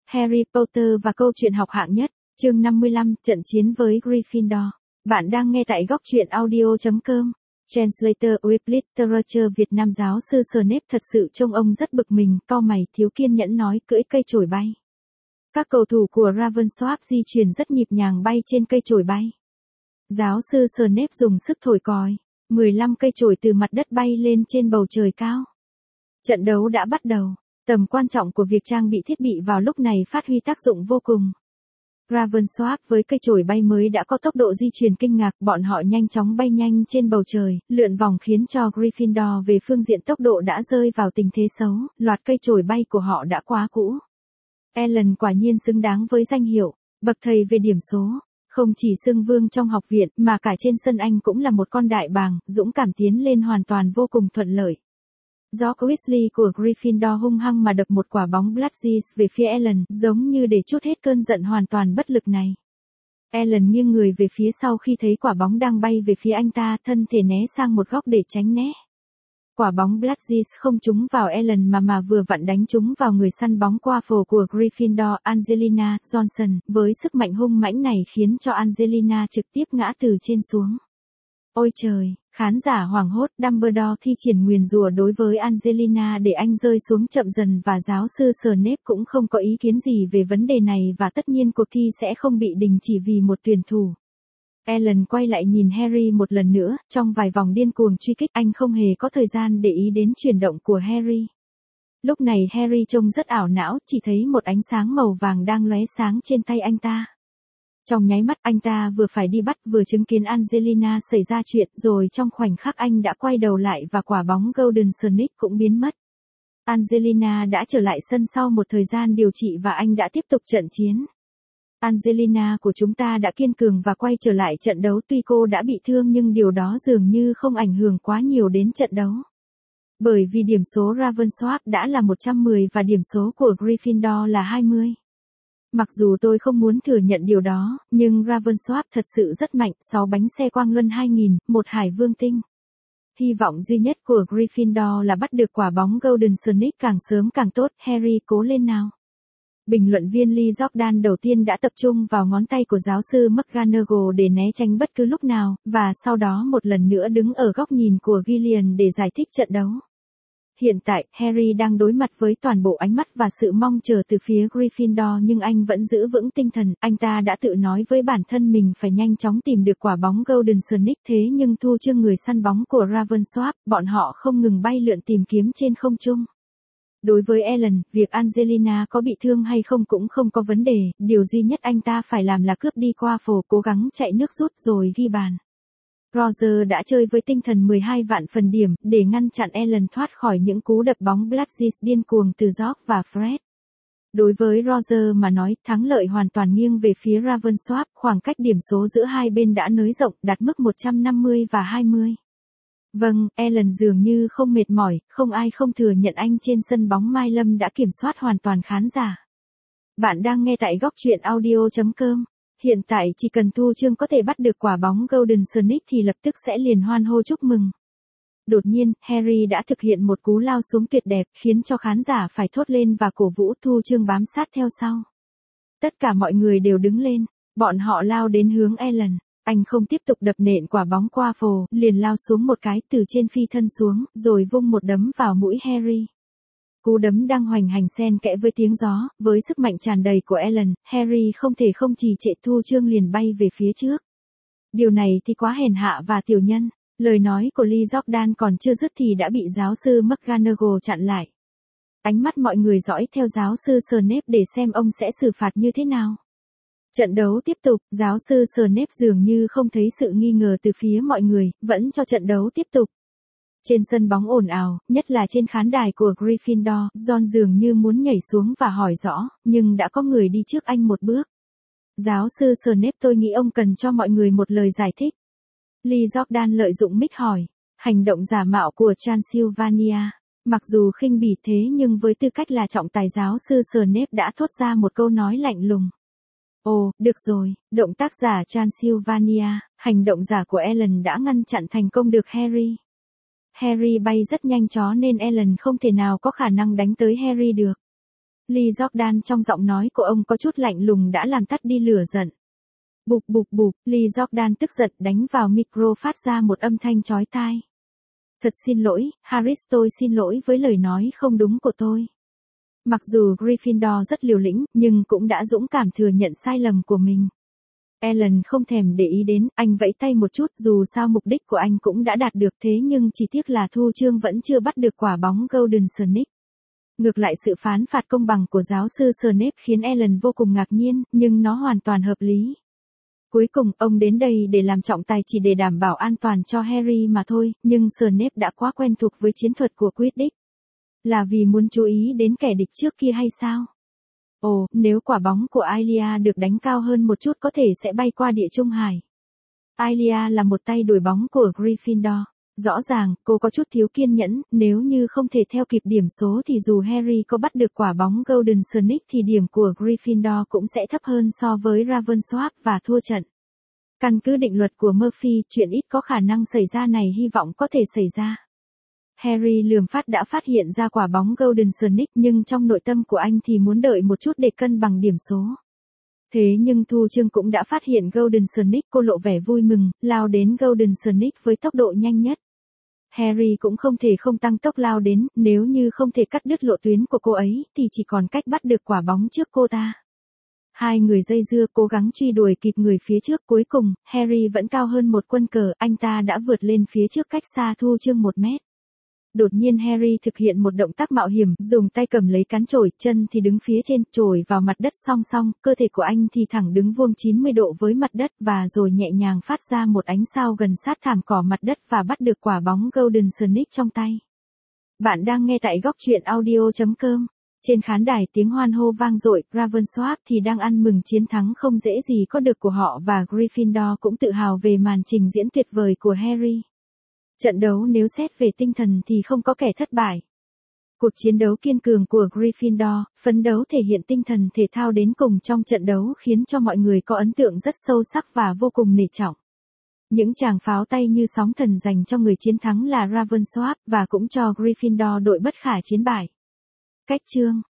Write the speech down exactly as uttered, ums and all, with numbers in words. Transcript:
Harry Potter và câu chuyện học hạng nhất, chương năm mươi lăm, trận chiến với Gryffindor. Bạn đang nghe tại góc truyện audio chấm com. Translator with Literature Việt Nam. Giáo sư Snape thật sự trông ông rất bực mình, cau mày, thiếu kiên nhẫn nói, cưỡi cây chổi bay. Các cầu thủ của Ravensworth di chuyển rất nhịp nhàng bay trên cây chổi bay. Giáo sư Snape dùng sức thổi còi, mười lăm cây chổi từ mặt đất bay lên trên bầu trời cao. Trận đấu đã bắt đầu. Tầm quan trọng của việc trang bị thiết bị vào lúc này phát huy tác dụng vô cùng. Ravensworth với cây chổi bay mới đã có tốc độ di chuyển kinh ngạc, bọn họ nhanh chóng bay nhanh trên bầu trời, lượn vòng khiến cho Gryffindor về phương diện tốc độ đã rơi vào tình thế xấu, loạt cây chổi bay của họ đã quá cũ. Alan quả nhiên xứng đáng với danh hiệu, bậc thầy về điểm số, không chỉ xưng vương trong học viện mà cả trên sân anh cũng là một con đại bàng, dũng cảm tiến lên hoàn toàn vô cùng thuận lợi. George Weasley của Gryffindor hung hăng mà đập một quả bóng Bludgeys về phía Alan, giống như để trút hết cơn giận hoàn toàn bất lực này. Alan nghiêng người về phía sau khi thấy quả bóng đang bay về phía anh ta, thân thể né sang một góc để tránh né. Quả bóng Bludgeys không trúng vào Alan mà mà vừa vặn đánh trúng vào người săn bóng Quaffle của Gryffindor, Angelina Johnson, với sức mạnh hung mãnh này khiến cho Angelina trực tiếp ngã từ trên xuống. Ôi trời, khán giả hoảng hốt, Dumbledore thi triển nguyền rủa đối với Angelina để anh rơi xuống chậm dần và giáo sư Snape cũng không có ý kiến gì về vấn đề này và tất nhiên cuộc thi sẽ không bị đình chỉ vì một tuyển thủ. Alan quay lại nhìn Harry một lần nữa, trong vài vòng điên cuồng truy kích anh không hề có thời gian để ý đến chuyển động của Harry. Lúc này Harry trông rất ảo não, chỉ thấy một ánh sáng màu vàng đang lóe sáng trên tay anh ta. Trong nháy mắt anh ta vừa phải đi bắt vừa chứng kiến Angelina xảy ra chuyện, rồi trong khoảnh khắc anh đã quay đầu lại và quả bóng Golden Snake cũng biến mất. Angelina đã trở lại sân sau một thời gian điều trị và anh đã tiếp tục trận chiến. Angelina của chúng ta đã kiên cường và quay trở lại trận đấu, tuy cô đã bị thương nhưng điều đó dường như không ảnh hưởng quá nhiều đến trận đấu. Bởi vì điểm số Ravensworth đã là một trăm mười và điểm số của Gryffindor là hai mươi. Mặc dù tôi không muốn thừa nhận điều đó, nhưng Ravensworth thật sự rất mạnh, sáu bánh xe quang luân hai nghìn, một hải vương tinh. Hy vọng duy nhất của Gryffindor là bắt được quả bóng Golden Snake càng sớm càng tốt, Harry cố lên nào. Bình luận viên Lee Jordan đầu tiên đã tập trung vào ngón tay của giáo sư McGonagall để né tránh bất cứ lúc nào, và sau đó một lần nữa đứng ở góc nhìn của Gillian để giải thích trận đấu. Hiện tại, Harry đang đối mặt với toàn bộ ánh mắt và sự mong chờ từ phía Gryffindor nhưng anh vẫn giữ vững tinh thần, anh ta đã tự nói với bản thân mình phải nhanh chóng tìm được quả bóng Golden Snake, thế nhưng thu chương người săn bóng của Ravensworth, bọn họ không ngừng bay lượn tìm kiếm trên không trung. Đối với Alan, việc Angelina có bị thương hay không cũng không có vấn đề, điều duy nhất anh ta phải làm là cướp đi Quaffle, cố gắng chạy nước rút rồi ghi bàn. Roger đã chơi với tinh thần mười hai vạn phần điểm, để ngăn chặn Alan thoát khỏi những cú đập bóng Bludgeys điên cuồng từ George và Fred. Đối với Roger mà nói, thắng lợi hoàn toàn nghiêng về phía Ravensworth, khoảng cách điểm số giữa hai bên đã nới rộng, đạt mức một trăm năm mươi và hai mươi. Vâng, Alan dường như không mệt mỏi, không ai không thừa nhận anh trên sân bóng Mai Lâm đã kiểm soát hoàn toàn khán giả. Bạn đang nghe tại góc truyện audio chấm com. Hiện tại chỉ cần thu chương có thể bắt được quả bóng Golden Snake thì lập tức sẽ liền hoan hô chúc mừng. Đột nhiên, Harry đã thực hiện một cú lao xuống tuyệt đẹp, khiến cho khán giả phải thốt lên và cổ vũ, thu chương bám sát theo sau. Tất cả mọi người đều đứng lên, bọn họ lao đến hướng Alan. Anh không tiếp tục đập nện quả bóng Quaffle, liền lao xuống một cái từ trên phi thân xuống, rồi vung một đấm vào mũi Harry. Cú đấm đang hoành hành xen kẽ với tiếng gió, với sức mạnh tràn đầy của Alan, Harry không thể không trì trệ, thu chương liền bay về phía trước. Điều này thì quá hèn hạ và tiểu nhân, lời nói của Lee Jordan còn chưa dứt thì đã bị giáo sư McGonagall chặn lại. Ánh mắt mọi người dõi theo giáo sư Snape để xem ông sẽ xử phạt như thế nào. Trận đấu tiếp tục, giáo sư Snape dường như không thấy sự nghi ngờ từ phía mọi người, vẫn cho trận đấu tiếp tục. Trên sân bóng ồn ào, nhất là trên khán đài của Gryffindor, John dường như muốn nhảy xuống và hỏi rõ, nhưng đã có người đi trước anh một bước. Giáo sư Snape, tôi nghĩ ông cần cho mọi người một lời giải thích. Lee Jordan lợi dụng mic hỏi, hành động giả mạo của Transylvania. Mặc dù khinh bỉ thế nhưng với tư cách là trọng tài, giáo sư Snape đã thốt ra một câu nói lạnh lùng. Ồ, được rồi, động tác giả Transylvania, hành động giả của Alan đã ngăn chặn thành công được Harry. Harry bay rất nhanh chó nên Alan không thể nào có khả năng đánh tới Harry được. Lee Jordan trong giọng nói của ông có chút lạnh lùng đã làm tắt đi lửa giận. Bụp bụp bụp, Lee Jordan tức giận đánh vào micro phát ra một âm thanh chói tai. Thật xin lỗi, Harris, tôi xin lỗi với lời nói không đúng của tôi. Mặc dù Gryffindor rất liều lĩnh, nhưng cũng đã dũng cảm thừa nhận sai lầm của mình. Alan không thèm để ý đến, anh vẫy tay một chút, dù sao mục đích của anh cũng đã đạt được, thế nhưng chỉ tiếc là Thu Chương vẫn chưa bắt được quả bóng Golden Snake. Ngược lại sự phán phạt công bằng của giáo sư Snape khiến Alan vô cùng ngạc nhiên, nhưng nó hoàn toàn hợp lý. Cuối cùng, ông đến đây để làm trọng tài chỉ để đảm bảo an toàn cho Harry mà thôi, nhưng Snape đã quá quen thuộc với chiến thuật của Quidditch. Là vì muốn chú ý đến kẻ địch trước kia hay sao? Ồ, nếu quả bóng của Aelia được đánh cao hơn một chút có thể sẽ bay qua địa trung hải. Aelia là một tay đuổi bóng của Gryffindor. Rõ ràng, cô có chút thiếu kiên nhẫn, nếu như không thể theo kịp điểm số thì dù Harry có bắt được quả bóng Golden Snake thì điểm của Gryffindor cũng sẽ thấp hơn so với Ravensworth và thua trận. Căn cứ định luật của Murphy, chuyện ít có khả năng xảy ra này hy vọng có thể xảy ra. Harry lườm phát đã phát hiện ra quả bóng Golden Snake nhưng trong nội tâm của anh thì muốn đợi một chút để cân bằng điểm số. Thế nhưng Thu Chương cũng đã phát hiện Golden Snake, cô lộ vẻ vui mừng, lao đến Golden Snake với tốc độ nhanh nhất. Harry cũng không thể không tăng tốc lao đến, nếu như không thể cắt đứt lộ tuyến của cô ấy thì chỉ còn cách bắt được quả bóng trước cô ta. Hai người dây dưa cố gắng truy đuổi kịp người phía trước, cuối cùng, Harry vẫn cao hơn một quân cờ, anh ta đã vượt lên phía trước cách xa Thu Chương một mét. Đột nhiên Harry thực hiện một động tác mạo hiểm, dùng tay cầm lấy cán chổi, chân thì đứng phía trên, chổi vào mặt đất song song, cơ thể của anh thì thẳng đứng vuông chín mươi độ với mặt đất và rồi nhẹ nhàng phát ra một ánh sao gần sát thảm cỏ mặt đất và bắt được quả bóng Golden Snake trong tay. Bạn đang nghe tại góc truyện audio chấm com. Trên khán đài tiếng hoan hô vang dội, Ravensworth thì đang ăn mừng chiến thắng không dễ gì có được của họ và Gryffindor cũng tự hào về màn trình diễn tuyệt vời của Harry. Trận đấu nếu xét về tinh thần thì không có kẻ thất bại. Cuộc chiến đấu kiên cường của Gryffindor, phấn đấu thể hiện tinh thần thể thao đến cùng trong trận đấu khiến cho mọi người có ấn tượng rất sâu sắc và vô cùng nể trọng. Những tràng pháo tay như sóng thần dành cho người chiến thắng là Ravensworth và cũng cho Gryffindor đội bất khả chiến bại. Cách chương